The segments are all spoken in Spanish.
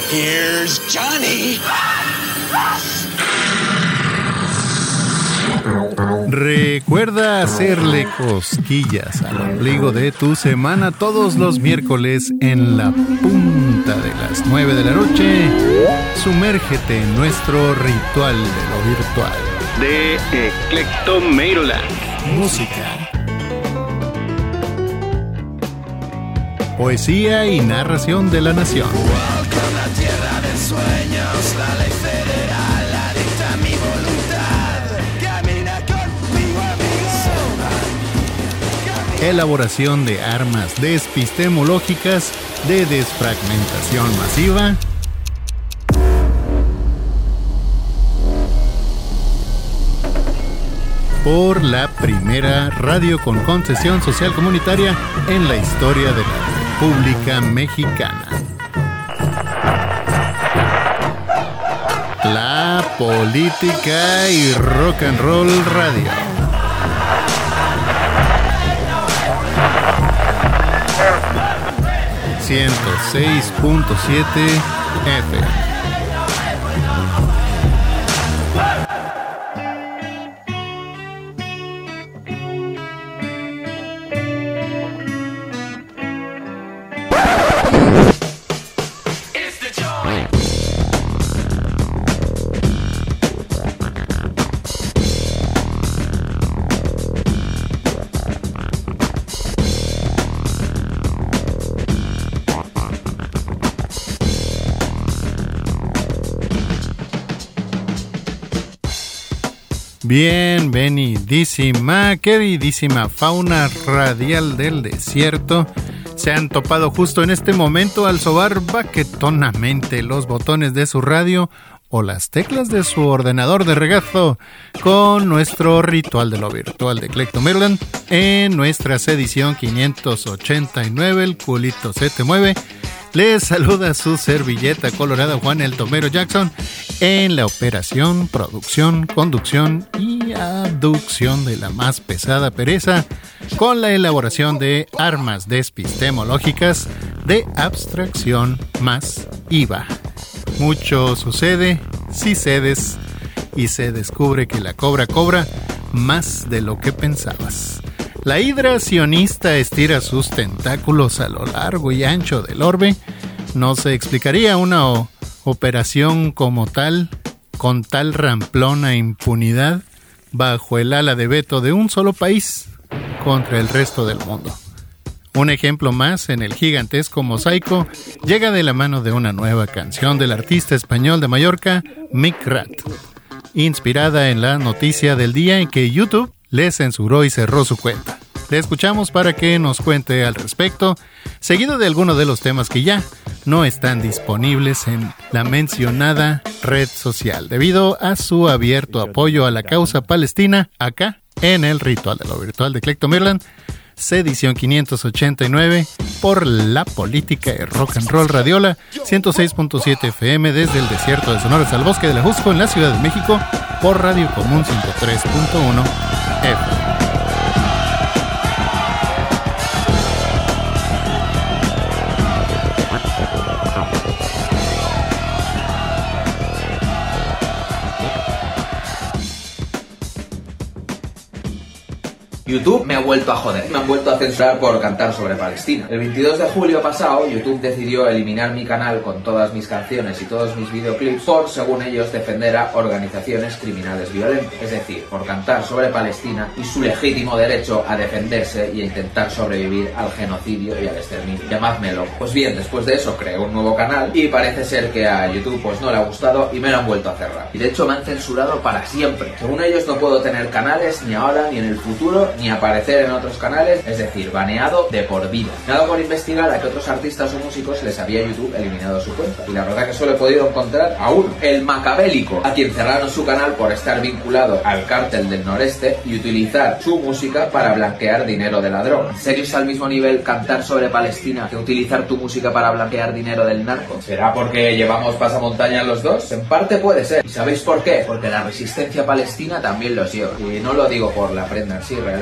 Here's Johnny. Recuerda hacerle cosquillas al ombligo de tu semana todos los miércoles en la punta de las 9 de la noche. Sumérgete en nuestro ritual de lo virtual. De Eclectomeiroland. Música, poesía y narración de la nación. Con la tierra de sueños, la ley federal la dicta mi voluntad. Camina conmigo, amigo. Elaboración de armas despistemológicas de desfragmentación masiva. Por la primera radio con concesión social comunitaria en la historia de la República Mexicana. La Política y Rock and Roll Radio. ...106.7 FM. Bienvenidísima, queridísima fauna radial del desierto. Se han topado justo en este momento al sobar baquetonamente los botones de su radio o las teclas de su ordenador de regazo con nuestro ritual de lo virtual de Eclectomeiroland en nuestra edición 589, el culito se te mueve. Les saluda su servilleta colorada Juan el Tomero Jackson en la operación, producción, conducción y abducción de la más pesada pereza con la elaboración de armas despistemológicas de abstracción masiva. Mucho sucede si cedes y se descubre que la cobra cobra más de lo que pensabas. La hidra sionista estira sus tentáculos a lo largo y ancho del orbe. No se explicaría una operación como tal, con tal ramplona impunidad, bajo el ala de veto de un solo país contra el resto del mundo. Un ejemplo más en el gigantesco mosaico llega de la mano de una nueva canción del artista español de Mallorca, Mick Rat, inspirada en la noticia del día en que YouTube le censuró y cerró su cuenta. Le escuchamos para que nos cuente al respecto, seguido de algunos de los temas que ya no están disponibles en la mencionada red social, debido a su abierto apoyo a la causa palestina acá en el ritual de lo virtual de Eclectomeiroland, edición 589, por la Política y Rock and Roll Radiola, 106.7 FM desde el desierto de Sonora hasta el bosque de la Jusco en la Ciudad de México, por Radio Común 103.1 FM. YouTube me ha vuelto a joder, me han vuelto a censurar por cantar sobre Palestina. El 22 de julio pasado, YouTube decidió eliminar mi canal con todas mis canciones y todos mis videoclips por, según ellos, defender a organizaciones criminales violentas. Es decir, por cantar sobre Palestina y su legítimo derecho a defenderse y a intentar sobrevivir al genocidio y al exterminio. Llamádmelo. Pues bien, después de eso creé un nuevo canal y parece ser que a YouTube pues no le ha gustado y me lo han vuelto a cerrar. Y de hecho me han censurado para siempre. Según ellos no puedo tener canales ni ahora ni en el futuro, ni aparecer en otros canales, es decir, baneado de por vida. Me ha dado por investigar a que otros artistas o músicos les había YouTube eliminado su cuenta. Y la verdad que solo he podido encontrar a uno, el Macabélico, a quien cerraron su canal por estar vinculado al cártel del noreste y utilizar su música para blanquear dinero de la droga. ¿En serio es al mismo nivel cantar sobre Palestina que utilizar tu música para blanquear dinero del narco? ¿Será porque llevamos pasamontañas los dos? En parte puede ser. ¿Y sabéis por qué? Porque la resistencia palestina también los lleva. Y no lo digo por la prenda en sí realmente,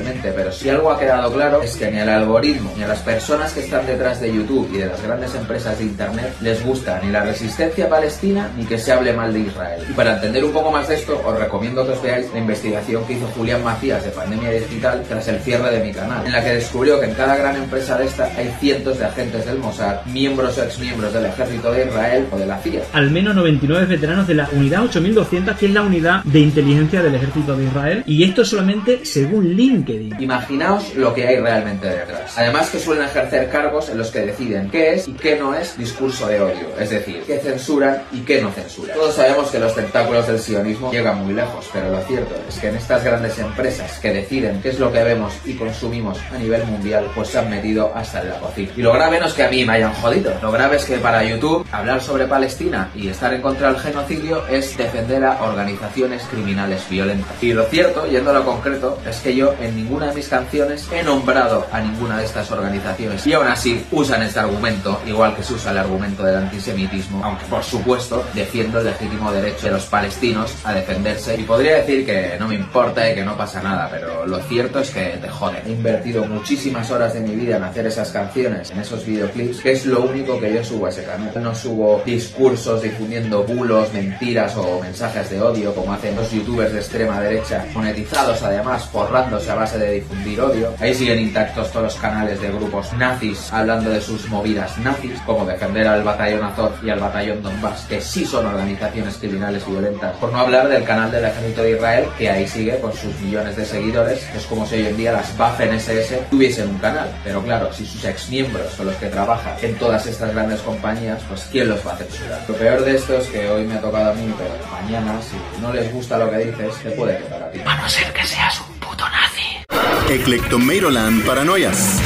evidentemente, pero si algo ha quedado claro es que ni al algoritmo ni a las personas que están detrás de YouTube y de las grandes empresas de internet les gusta ni la resistencia palestina ni que se hable mal de Israel. Y para entender un poco más de esto, os recomiendo que os veáis la investigación que hizo Julián Macías de Pandemia Digital tras el cierre de mi canal, en la que descubrió que en cada gran empresa de esta hay cientos de agentes del Mossad, miembros o exmiembros del ejército de Israel o de la CIA. Al menos 99 veteranos de la unidad 8200, que es la unidad de inteligencia del ejército de Israel, y esto solamente según LinkedIn. Imaginaos lo que hay realmente detrás. Además que suelen ejercer cargos en los que deciden qué es y qué no es discurso de odio, es decir, qué censuran y qué no censuran. Todos sabemos que los tentáculos del sionismo llegan muy lejos, pero lo cierto es que en estas grandes empresas que deciden qué es lo que vemos y consumimos a nivel mundial, pues se han metido hasta en la cocina. Y lo grave no es que a mí me hayan jodido, lo grave es que para YouTube hablar sobre Palestina y estar en contra del genocidio es defender a organizaciones criminales violentas. Y lo cierto, yendo a lo concreto, es que yo en ninguna de mis canciones he nombrado a ninguna de estas organizaciones, y aún así usan este argumento, igual que se usa el argumento del antisemitismo, aunque por supuesto defiendo el legítimo derecho de los palestinos a defenderse. Y podría decir que no me importa y que no pasa nada, pero lo cierto es que te jode. He invertido muchísimas horas de mi vida en hacer esas canciones, en esos videoclips, que es lo único que yo subo a ese canal. No subo discursos difundiendo bulos, mentiras o mensajes de odio como hacen los youtubers de extrema derecha, monetizados además, forrándose a base de difundir odio. Ahí siguen intactos todos los canales de grupos nazis hablando de sus movidas nazis, como defender al batallón Azov y al batallón Donbass, que sí son organizaciones criminales violentas. Por no hablar del canal del ejército de Israel, que ahí sigue con sus millones de seguidores, que es como si hoy en día las Waffen-SS tuviesen un canal. Pero claro, si sus exmiembros son los que trabajan en todas estas grandes compañías, pues ¿quién los va a censurar? Lo peor de esto es que hoy me ha tocado a mí, pero mañana, si no les gusta lo que dices, te puede tocar a ti. A no ser que seas un puto nazi. Eclectomeiroland Paranoias.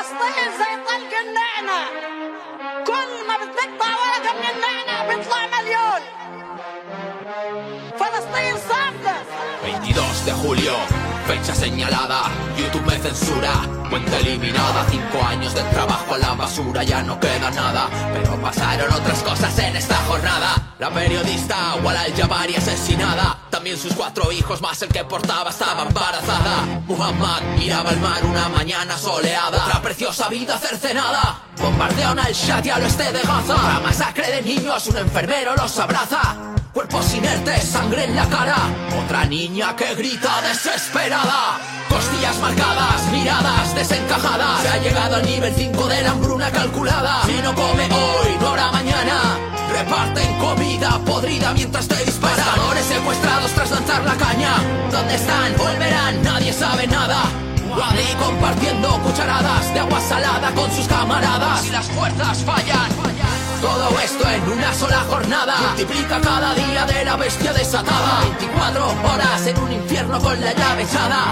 De julio, fecha señalada, YouTube me censura, cuenta eliminada, 5 años de trabajo a la basura, ya no queda nada, pero pasaron otras cosas en esta jornada. La periodista Walal Jabari asesinada, también sus 4 hijos más el que portaba estaba embarazada. Muhammad miraba el mar una mañana soleada, otra preciosa vida cercenada. Bombardean al Shati al oeste de Gaza, la masacre de niños, un enfermero los abraza. Cuerpos inertes, sangre en la cara, otra niña que grita desesperada. Costillas marcadas, miradas desencajadas. Se ha llegado al nivel 5 de la hambruna calculada. Si no come hoy, no habrá mañana. Reparten comida podrida mientras te disparan. Pescadores secuestrados tras lanzar la caña. ¿Dónde están? Volverán, nadie sabe nada. Wadi compartiendo cucharadas de agua salada con sus camaradas. Y las fuerzas fallan. Todo esto en una sola jornada. Multiplica cada día de la bestia desatada. 24 horas en un infierno con la llave echada.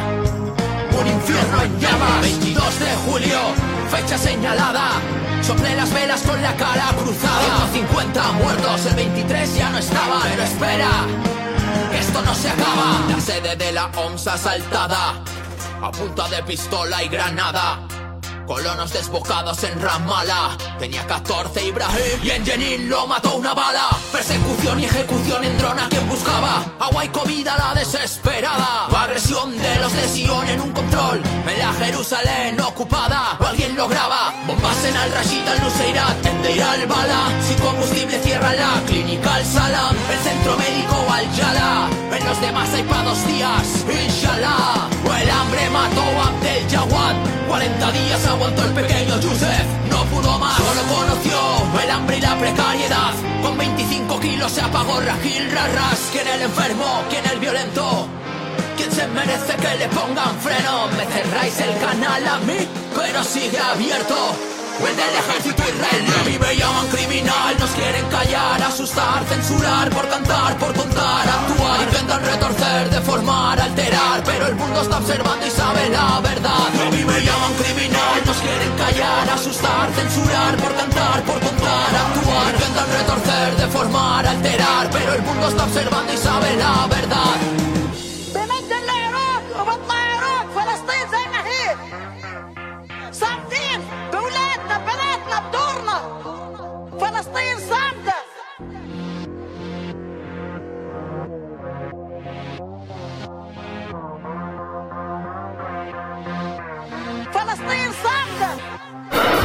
Un infierno en llamas. 22 de julio, fecha señalada. Soplé las velas con la cara cruzada. 150 muertos, el 23 ya no estaba. Pero espera, que esto no se acaba. La sede de la OMS asaltada, a punta de pistola y granada. Colonos desbocados en Ramallah. Tenía 14 Ibrahim y en Jenin lo mató una bala. Persecución y ejecución en dron a quien buscaba. Agua y comida a la desesperada. Agresión de los de Sion en un control en la Jerusalén ocupada. O alguien lo graba. Bombas en Al-Rashid, Al-Nuseirat, en Deir al-Bala. Sin combustible cierran la clínica Al-Salam, el centro médico Al-Jala. En los demás hay para 2 días, inshallah. O el hambre mató a Abdel Jawad. 40 días aguantó el pequeño Yusef, no pudo más. Solo conoció el hambre y la precariedad. Con 25 kilos se apagó Rahil Rarras. ¿Quién el enfermo? ¿Quién el violento? ¿Quién se merece que le pongan freno? Me cerráis el canal a mí, pero sigue abierto el del ejército israelí. A mí me llaman criminal, nos quieren callar, asustar, censurar, por cantar, por contar, actuar. Intentan retorcer, deformar, alterar, pero el mundo está observando y sabe la verdad. A mí me llaman criminal, nos quieren callar, asustar, censurar, por cantar, por contar, actuar. Intentan retorcer, deformar, alterar, pero el mundo está observando y sabe la verdad.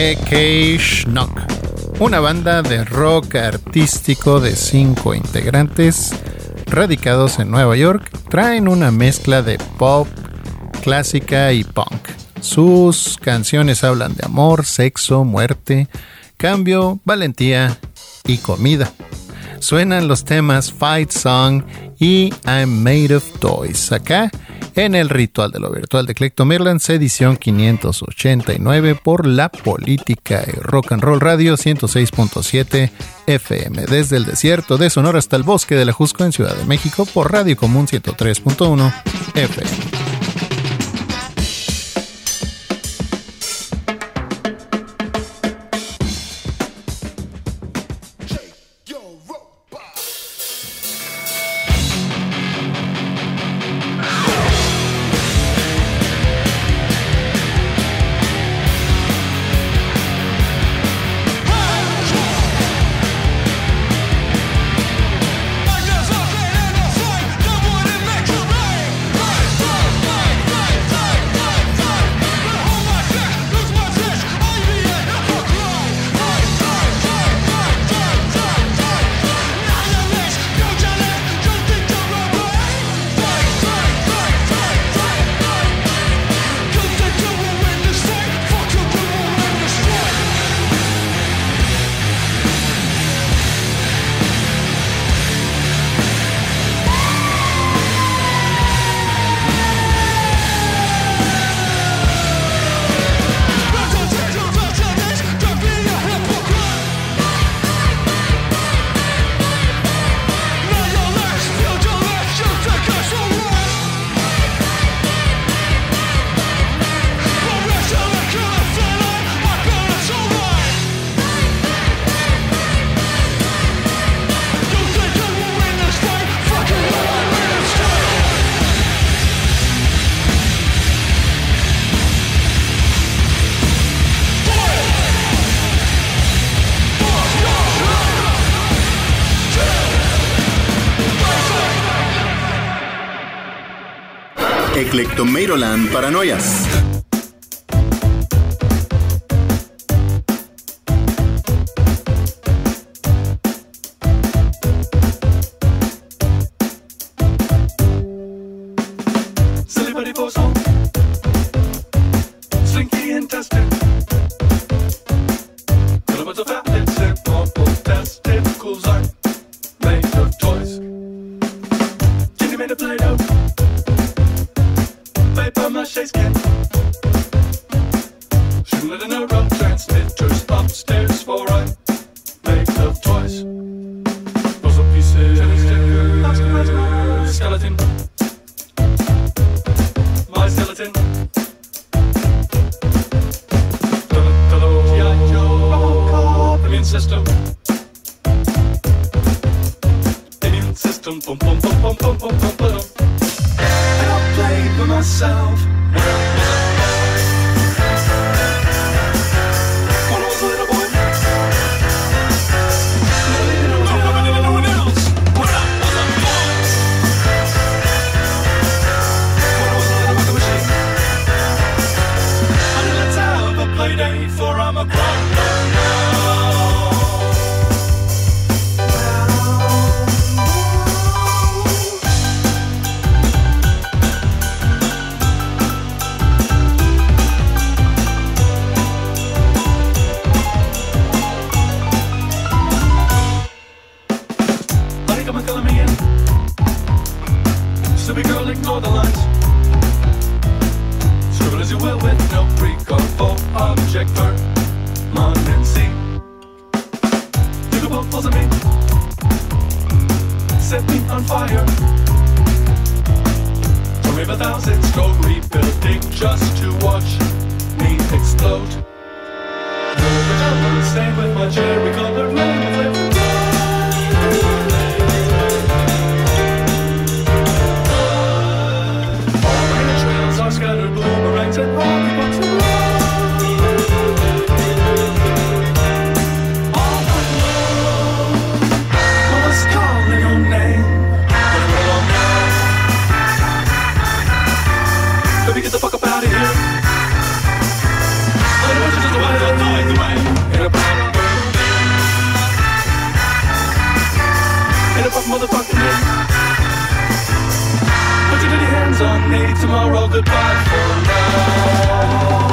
A.K. Schnock, una banda de rock artístico de 5 integrantes radicados en Nueva York. Traen una mezcla de pop, clásica y punk. Sus canciones hablan de amor, sexo, muerte, cambio, valentía y comida. Suenan los temas Fight Song y I'm Made of Toys, acá en el Ritual de lo Virtual de Eclectomaryland, edición 589 por La Política y Rock and Roll Radio 106.7 FM, desde el desierto de Sonora hasta el bosque de la Jusco en Ciudad de México por Radio Común 103.1 FM. Eclectomaryland Paranoias. Let me get the fuck up out of here. off, motherfucking me. Put your dirty hands on me, tomorrow goodbye for now.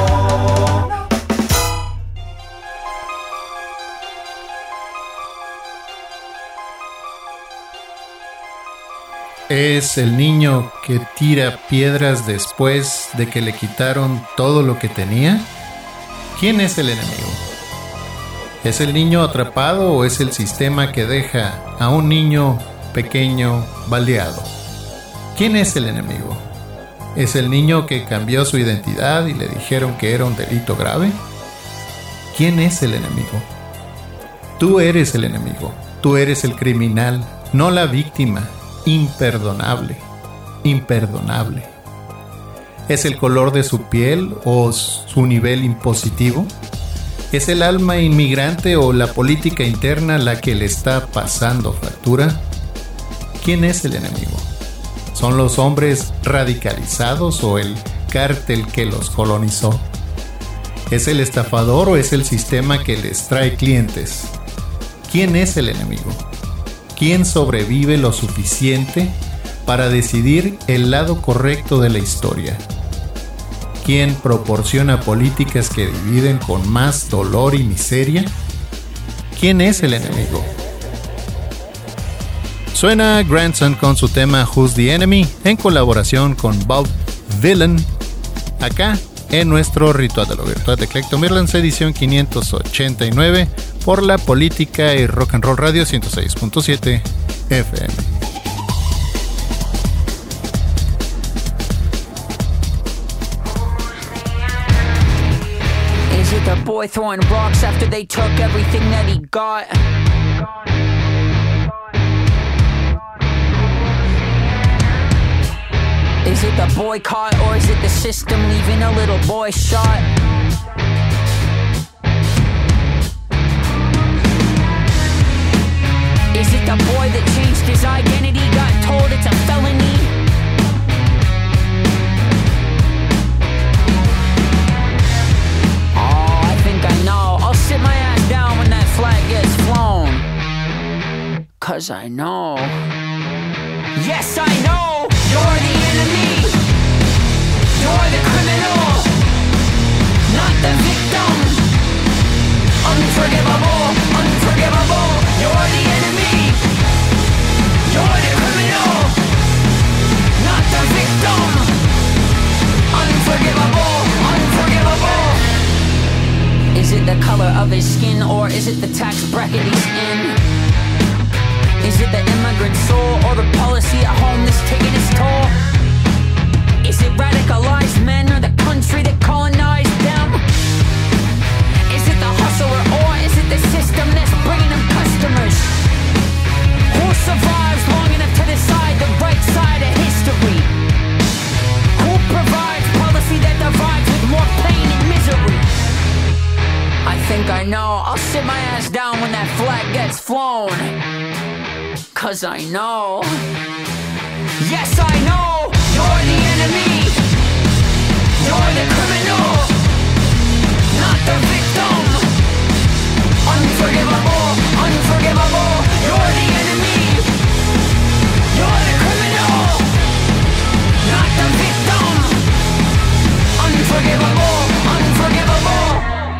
Es el niño que tira piedras después de que le quitaron todo lo que tenía. ¿Quién es el enemigo? ¿Es el niño atrapado o es el sistema que deja a un niño pequeño baleado? ¿Quién es el enemigo? ¿Es el niño que cambió su identidad y le dijeron que era un delito grave? ¿Quién es el enemigo? Tú eres el enemigo. Tú eres el criminal, no la víctima. Imperdonable, imperdonable. ¿Es el color de su piel o su nivel impositivo? ¿Es el alma inmigrante o la política interna la que le está pasando factura? ¿Quién es el enemigo? ¿Son los hombres radicalizados o el cártel que los colonizó? ¿Es el estafador o es el sistema que les trae clientes? ¿Quién es el enemigo? ¿Quién sobrevive lo suficiente para decidir el lado correcto de la historia? ¿Quién proporciona políticas que dividen con más dolor y miseria? ¿Quién es el enemigo? Suena Grandson con su tema Who's the Enemy en colaboración con Bob Dylan, acá en nuestro Ritual de lo Virtual de Eclecto Mirlands, edición 589, por la Política y Rock and Roll Radio 106.7 FM. Is it the boy throwing rocks after they took everything that he got? Is it the boycott or is it the system leaving a little boy shot? Is it the boy that changed his identity, got told it's a felony? Oh, I think I know. I'll sit my ass down when that flag gets flown. 'Cause I know. Yes, I know! You're the enemy. You're the criminal, not the victim. Unforgivable, unforgivable. You're the enemy. You're the criminal, not the victim. Unforgivable, unforgivable. Is it the color of his skin or is it the tax bracket he's in? Is it the immigrant soul or the policy at home that's taking its toll? Is it radicalized men or the country that colonized them? Is it the hustler or is it the system that's bringing them customers? Who survives long enough to decide the right side of history? Who provides policy that divides with more pain and misery? I think I know. I'll sit my ass down when that flag gets flown. 'Cause I know. Yes, I know. You're the enemy. You're the criminal, not the victim. Unforgivable, unforgivable. You're the enemy. You're the criminal, not the victim. Unforgivable, unforgivable.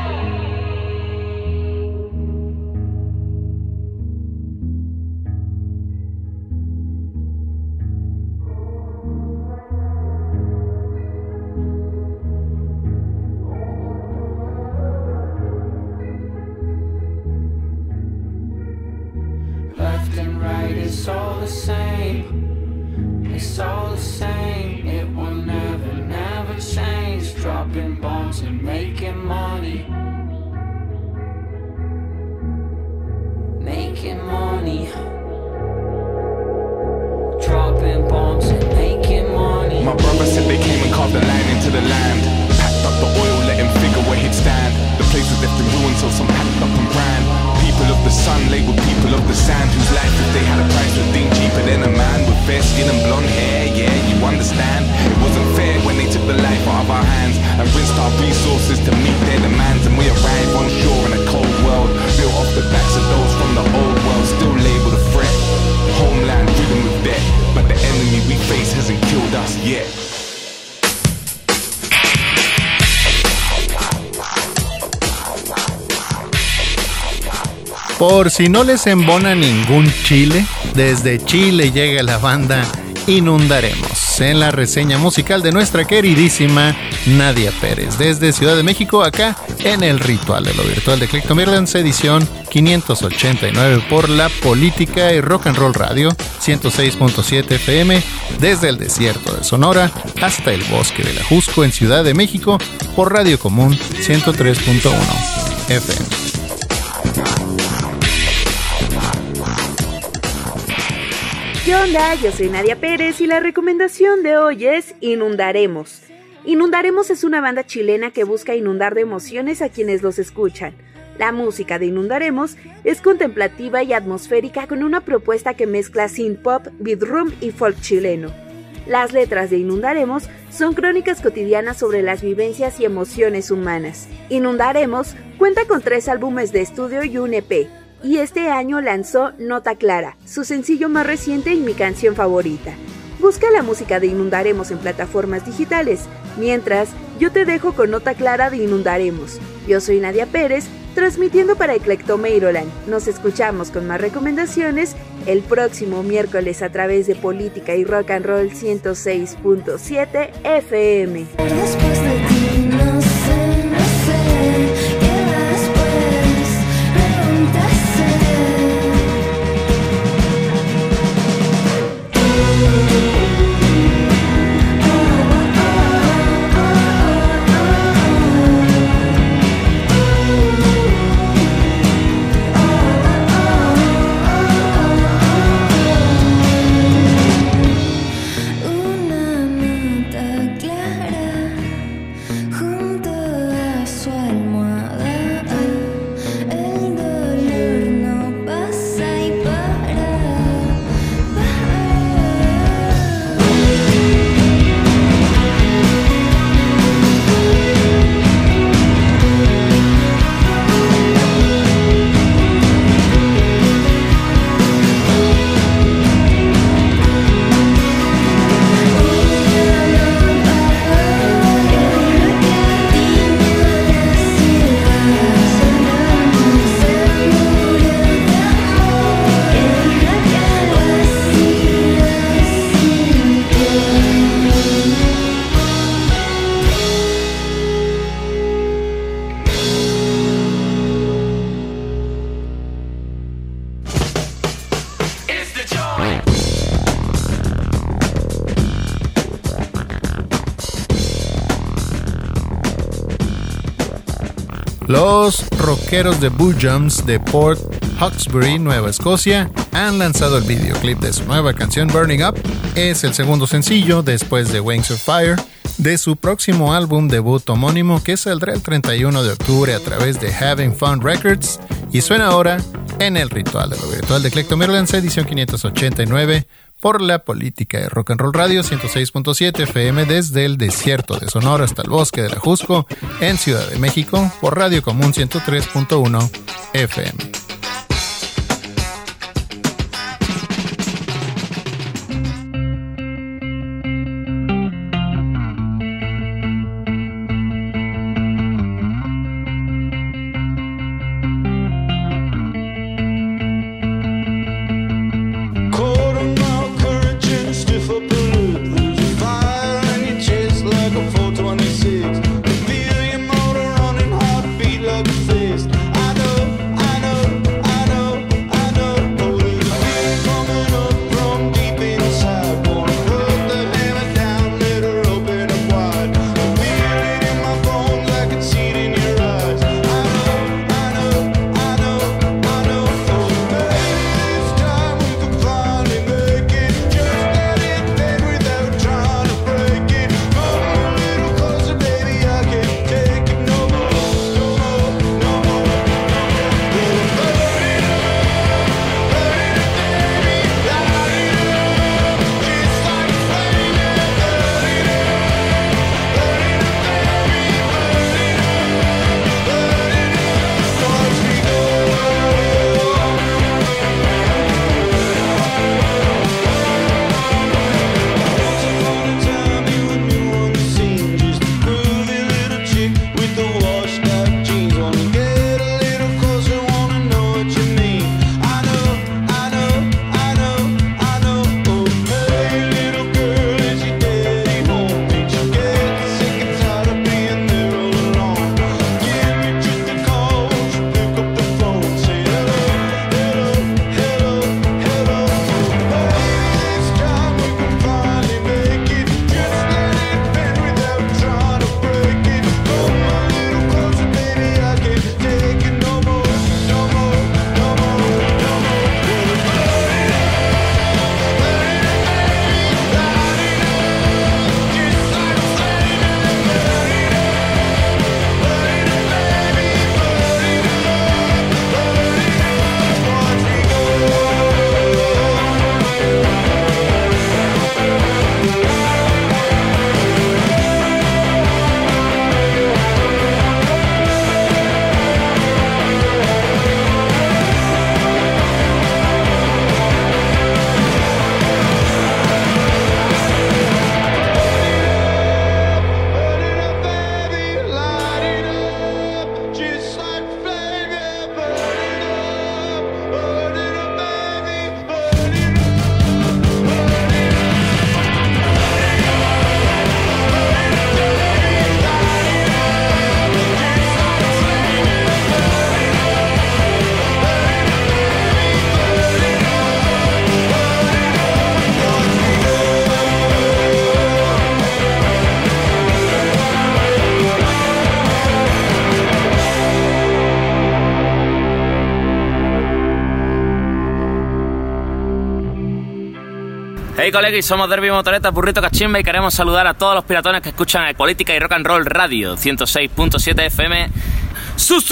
It's all the same, it's all the same. It will never, never change. Dropping bombs and making money. Making money. Dropping bombs and making money. My brother said they came and carved a line into the land. Packed up the oil, let him figure where he'd stand. The place was left in ruins, so some packed up and ran. People of the sun labeled people of the sand, whose life, if they had a price, would think cheaper than a man with fair skin and blonde hair. Yeah, you understand. It wasn't fair when they took the life out of our hands and rinsed our resources to meet their demands. And we arrive on shore in a cold world, built off the backs of those from the old world, still labeled a threat. Homeland Por si no les embona ningún chile, desde Chile llega la banda Inundaremos, en la reseña musical de nuestra queridísima Nadia Pérez, desde Ciudad de México, acá en el Ritual de lo Virtual de Clecton Maryland, edición 589 por La Política y Rock and Roll Radio 106.7 FM, desde el desierto de Sonora hasta el bosque del Ajusco en Ciudad de México, por Radio Común 103.1 FM. ¿Qué onda? Yo soy Nadia Pérez y la recomendación de hoy es Inundaremos. Inundaremos es una banda chilena que busca inundar de emociones a quienes los escuchan. La música de Inundaremos es contemplativa y atmosférica con una propuesta que mezcla synth pop, beat room y folk chileno. Las letras de Inundaremos son crónicas cotidianas sobre las vivencias y emociones humanas. Inundaremos cuenta con 3 álbumes de estudio y un EP. Y este año lanzó Nota Clara, su sencillo más reciente y mi canción favorita. Busca la música de Inundaremos en plataformas digitales, mientras yo te dejo con Nota Clara de Inundaremos. Yo soy Nadia Pérez, transmitiendo para Clecton Maryland. Nos escuchamos con más recomendaciones el próximo miércoles a través de Política y Rock and Roll 106.7 FM. Los rockeros de Boo Jumps de Port Hawkesbury, Nueva Escocia, han lanzado el videoclip de su nueva canción Burning Up. Es el segundo sencillo después de Wings of Fire de su próximo álbum debut homónimo que saldrá el 31 de octubre a través de Having Fun Records y suena ahora en el Ritual de lo Virtual de Clecton Maryland, edición 589 por La Política de Rock and Roll Radio 106.7 FM desde el desierto de Sonora hasta el bosque del Ajusco en Ciudad de México por Radio Común 103.1 FM. I know Hey colegas, somos Derby Motoretas, Burrito Cachimba y queremos saludar a todos los piratones que escuchan Política y Rock and Roll Radio 106.7 FM. ¡Susu!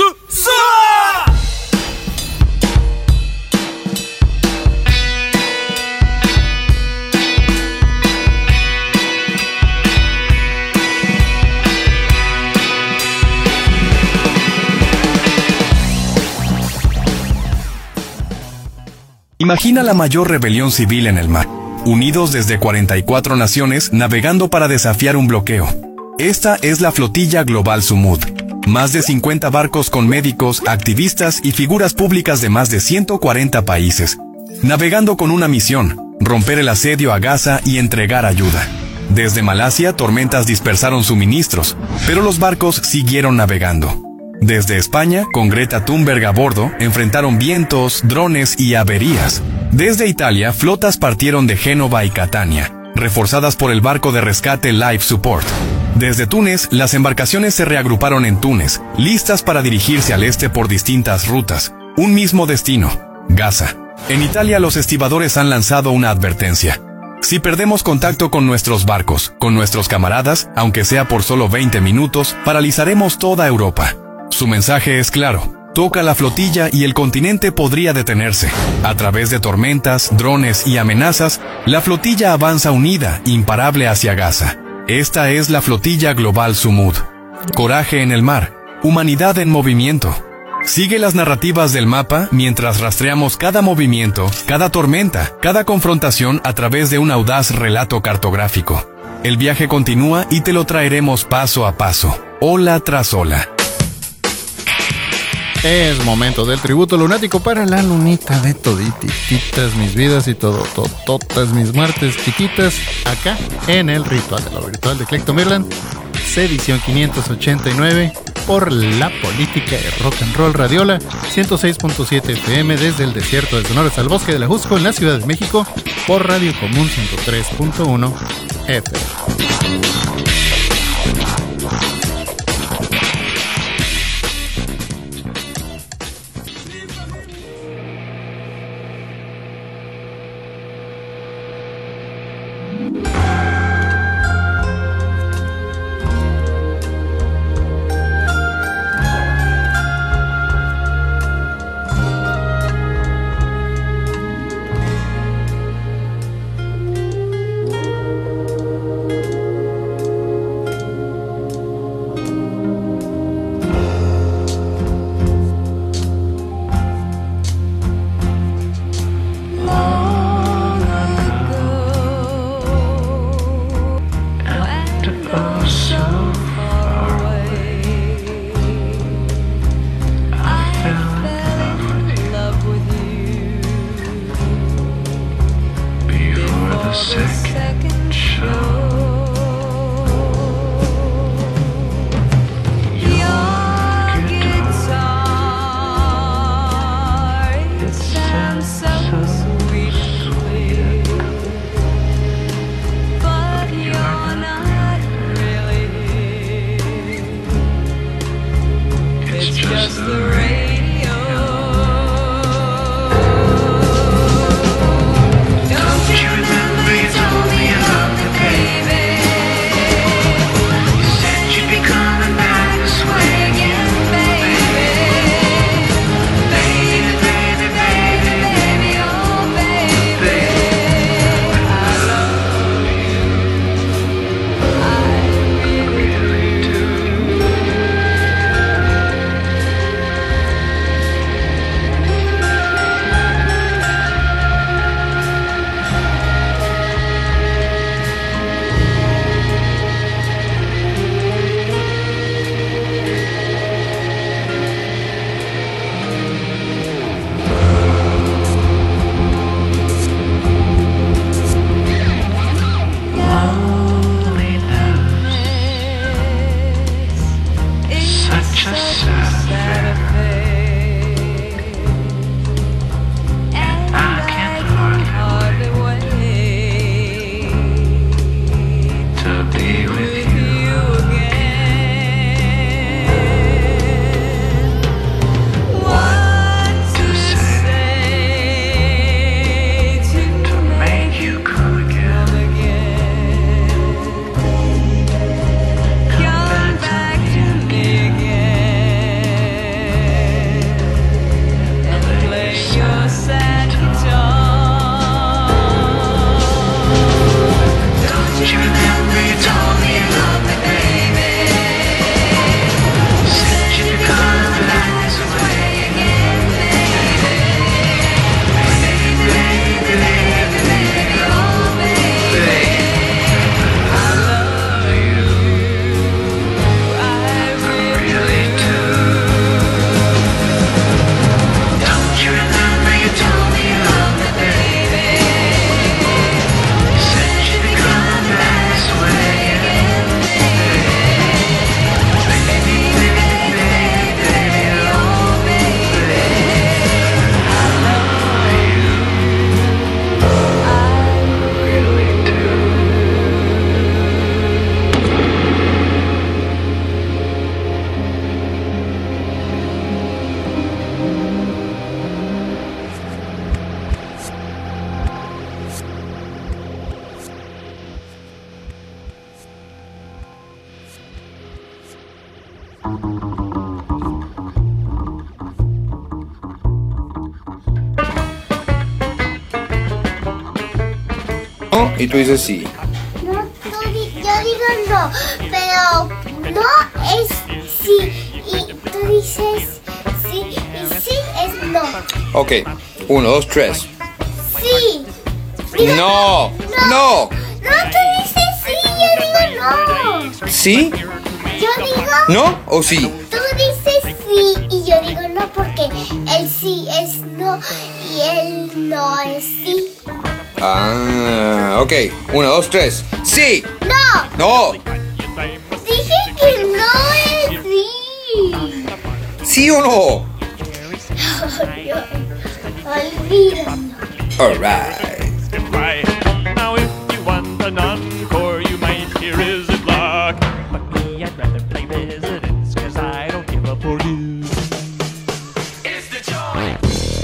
Imagina la mayor rebelión civil en el mar. Unidos desde 44 naciones, navegando para desafiar un bloqueo. Esta es la Flotilla Global Sumud. Más de 50 barcos con médicos, activistas y figuras públicas de más de 140 países. Navegando con una misión: romper el asedio a Gaza y entregar ayuda. Desde Malasia, tormentas dispersaron suministros, pero los barcos siguieron navegando. Desde España, con Greta Thunberg a bordo, enfrentaron vientos, drones y averías. Desde Italia, flotas partieron de Génova y Catania, reforzadas por el barco de rescate Life Support. Desde Túnez, las embarcaciones se reagruparon en Túnez, listas para dirigirse al este por distintas rutas. Un mismo destino: Gaza. En Italia, los estibadores han lanzado una advertencia. Si perdemos contacto con nuestros barcos, con nuestros camaradas, aunque sea por solo 20 minutos, paralizaremos toda Europa. Su mensaje es claro: toca la flotilla y el continente podría detenerse. A través de tormentas, drones y amenazas, la flotilla avanza unida, imparable hacia Gaza. Esta es la Flotilla Global Sumud. Coraje en el mar, humanidad en movimiento. Sigue las narrativas del mapa mientras rastreamos cada movimiento, cada tormenta, cada confrontación a través de un audaz relato cartográfico. El viaje continúa y te lo traeremos paso a paso, ola tras ola. Es momento del tributo lunático para la lunita de todititas mis vidas y todas mis muertes chiquitas, acá en el Ritual de lo Virtual de Eclecto Maryland, edición 589, por la Política y Rock and Roll Radiola 106.7 FM desde el desierto de Sonora hasta el bosque de la Jusco en la Ciudad de México, por Radio Común 103.1 FM. Don't you remember you told me about the pain? y tú dices sí. No, yo digo no, pero no es sí y tú dices sí y sí es no. Ok, 1, 2, 3. Sí. No. No, tú dices sí, yo digo no. ¿Sí? Yo digo ¿No o sí? Tú dices sí y yo digo no porque el sí es no y el no es sí. Ah, ok, 1, 2, 3. ¡Sí! ¡No! ¡No! Dije que no es sí. ¿Sí o no? Olvídalo. Alright. Now if you want an encore, you might hear Is It Luck? But me, I'd rather play Residence, cause I don't give up for you. It's the joy.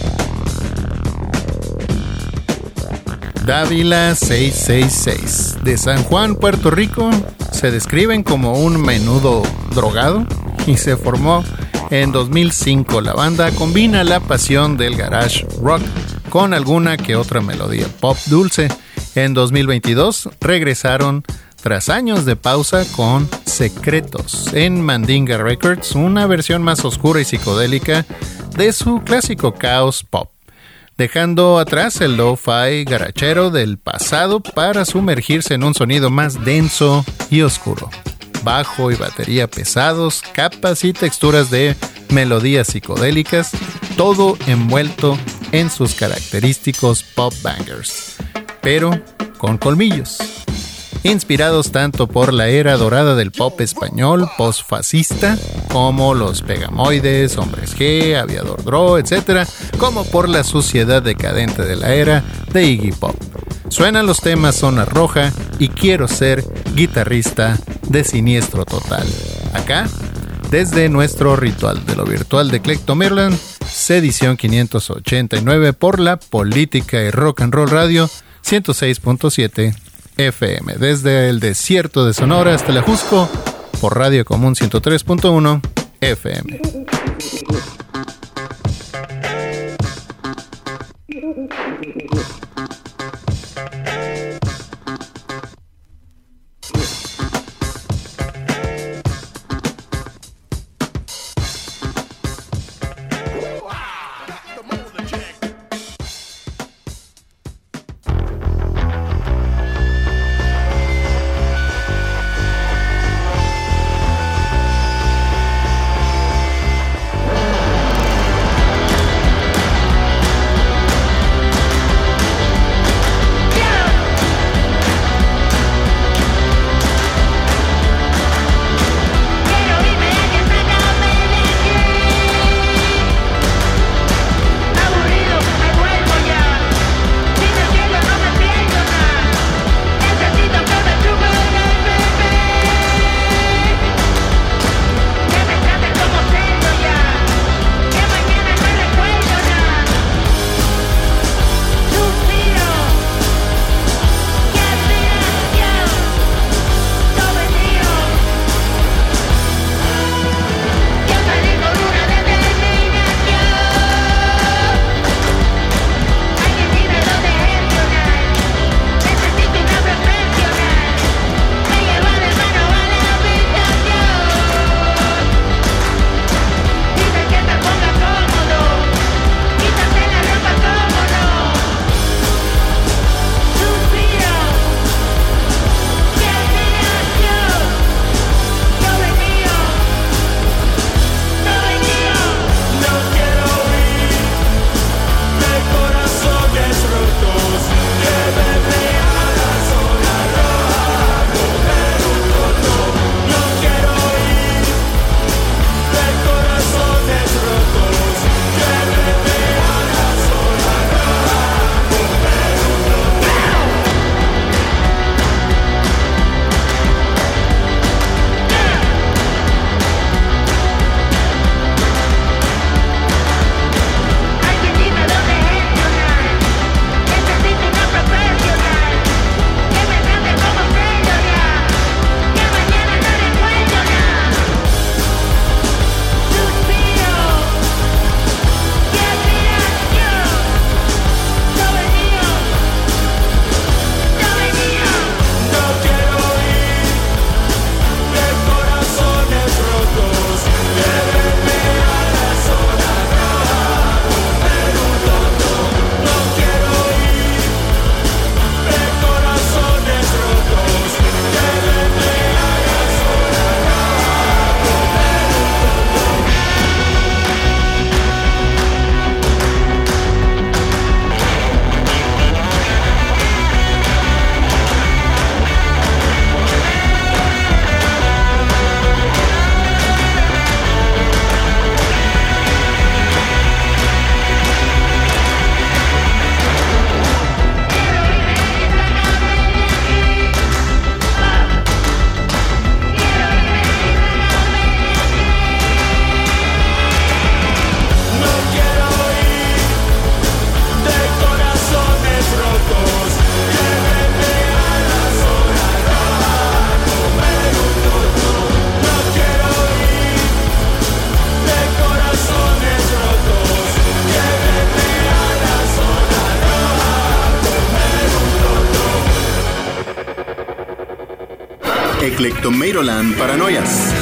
Dávila 666 de San Juan, Puerto Rico, se describen como un menudo drogado y se formó en 2005. La banda combina la pasión del garage rock con alguna que otra melodía pop dulce. En 2022 regresaron tras años de pausa con Secretos en Mandinga Records, una versión más oscura y psicodélica de su clásico caos pop, dejando atrás el lo-fi garachero del pasado para sumergirse en un sonido más denso y oscuro. Bajo y batería pesados, capas y texturas de melodías psicodélicas, todo envuelto en sus característicos pop bangers, pero con colmillos. Inspirados tanto por la era dorada del pop español post-fascista, como los Pegamoides, Hombres G, Aviador Dro, etc., como por la suciedad decadente de la era de Iggy Pop. Suenan los temas Zona Roja y Quiero Ser Guitarrista de Siniestro Total. Acá, desde nuestro ritual de lo virtual de Eclecto Maryland, edición 589 por la Política y Rock and Roll Radio 106.7 FM. Desde el desierto de Sonora hasta la Jusco, por Radio Común 103.1 FM. Eclectomeiroland Paranoias.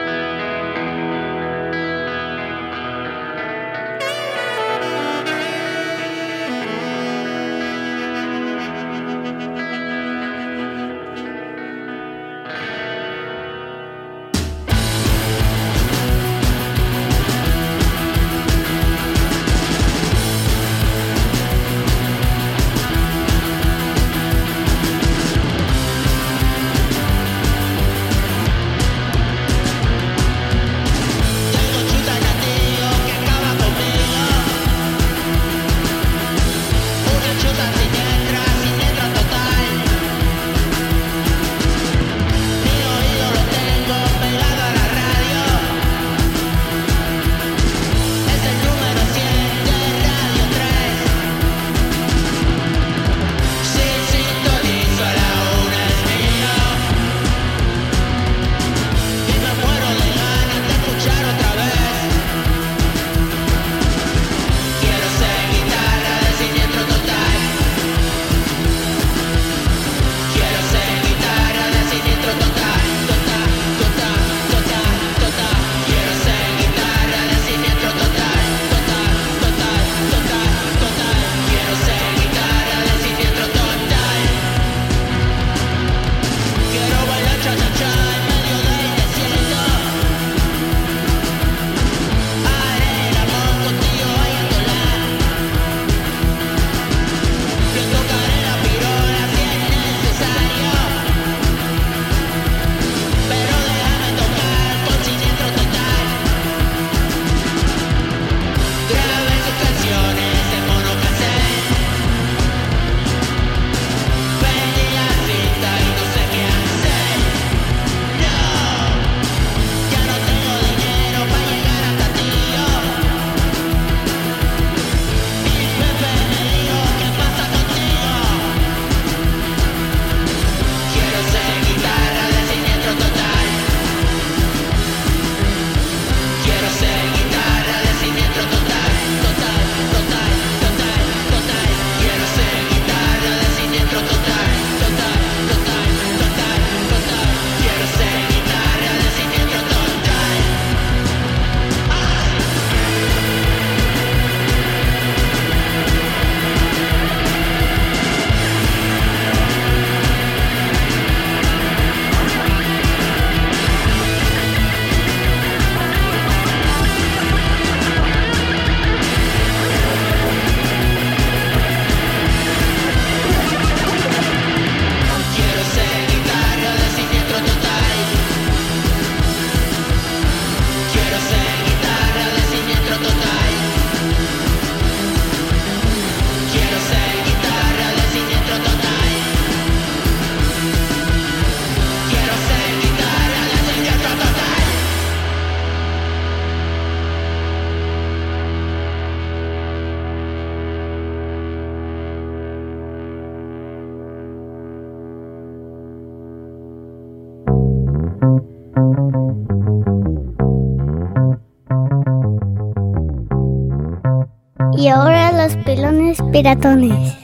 Y ahora los pelones piratones.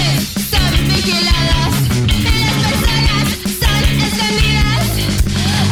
Son vigiladas, las personas son escondidas.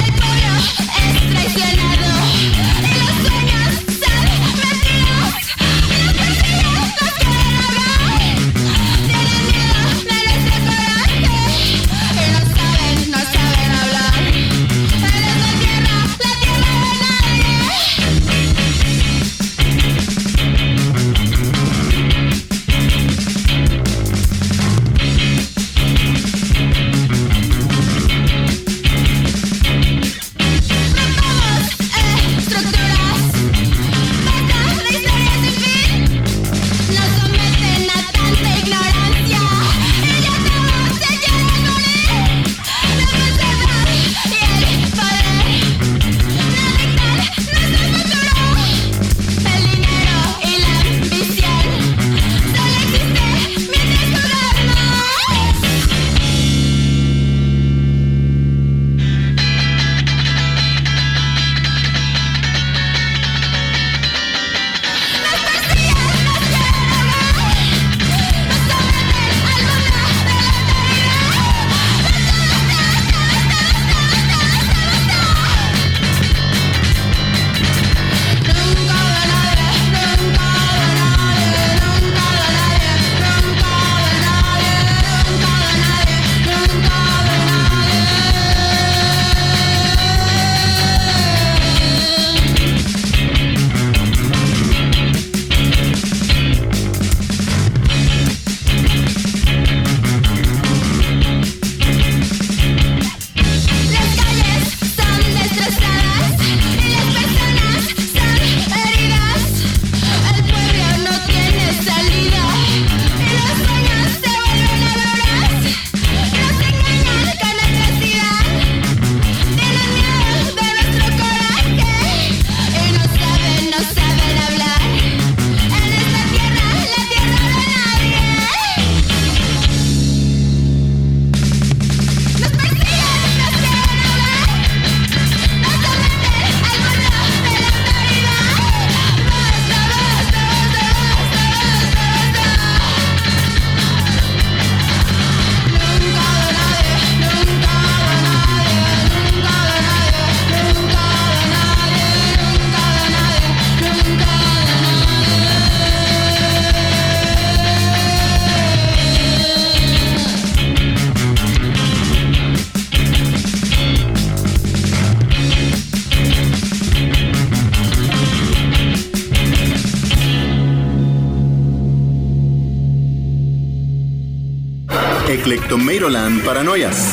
Eclectomeiroland Paranoias.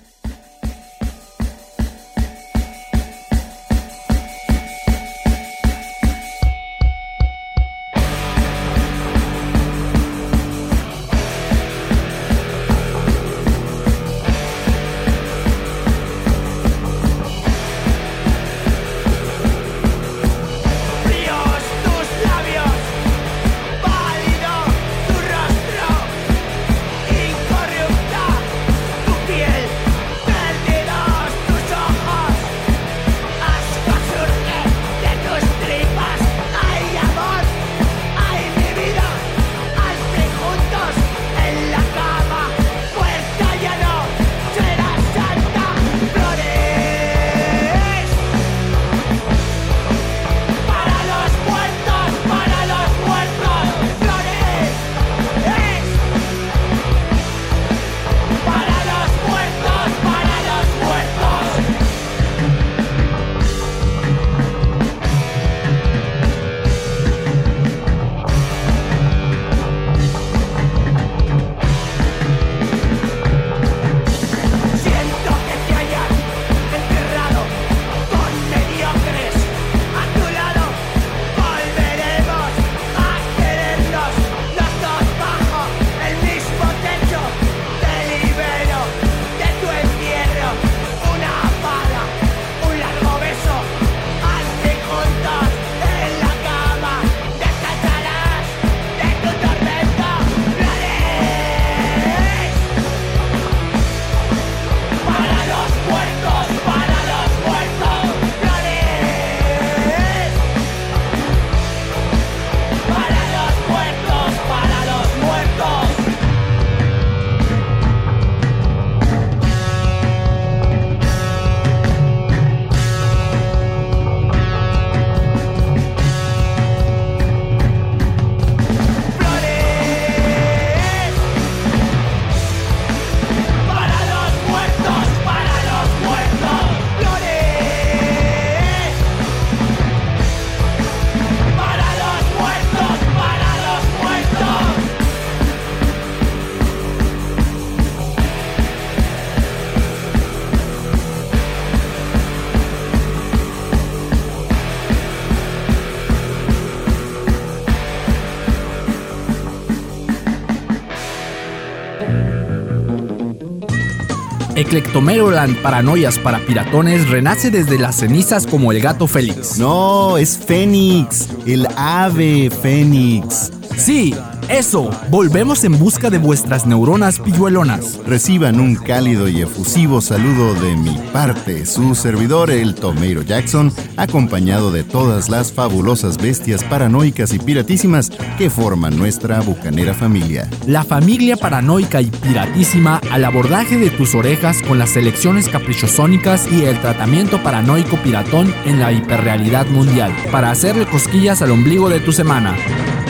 Eclectomeiroland Paranoias para Piratones renace desde las cenizas como el gato Félix. No, es Fénix, el ave Fénix. Sí, eso, volvemos en busca de vuestras neuronas pilluelonas. Reciban un cálido y efusivo saludo de mi parte, su servidor, el Tomeiro Jackson, acompañado de todas las fabulosas bestias paranoicas y piratísimas que forman nuestra bucanera familia. La familia paranoica y piratísima al abordaje de tus orejas con las selecciones caprichosónicas y el tratamiento paranoico piratón en la hiperrealidad mundial, para hacerle cosquillas al ombligo de tu semana.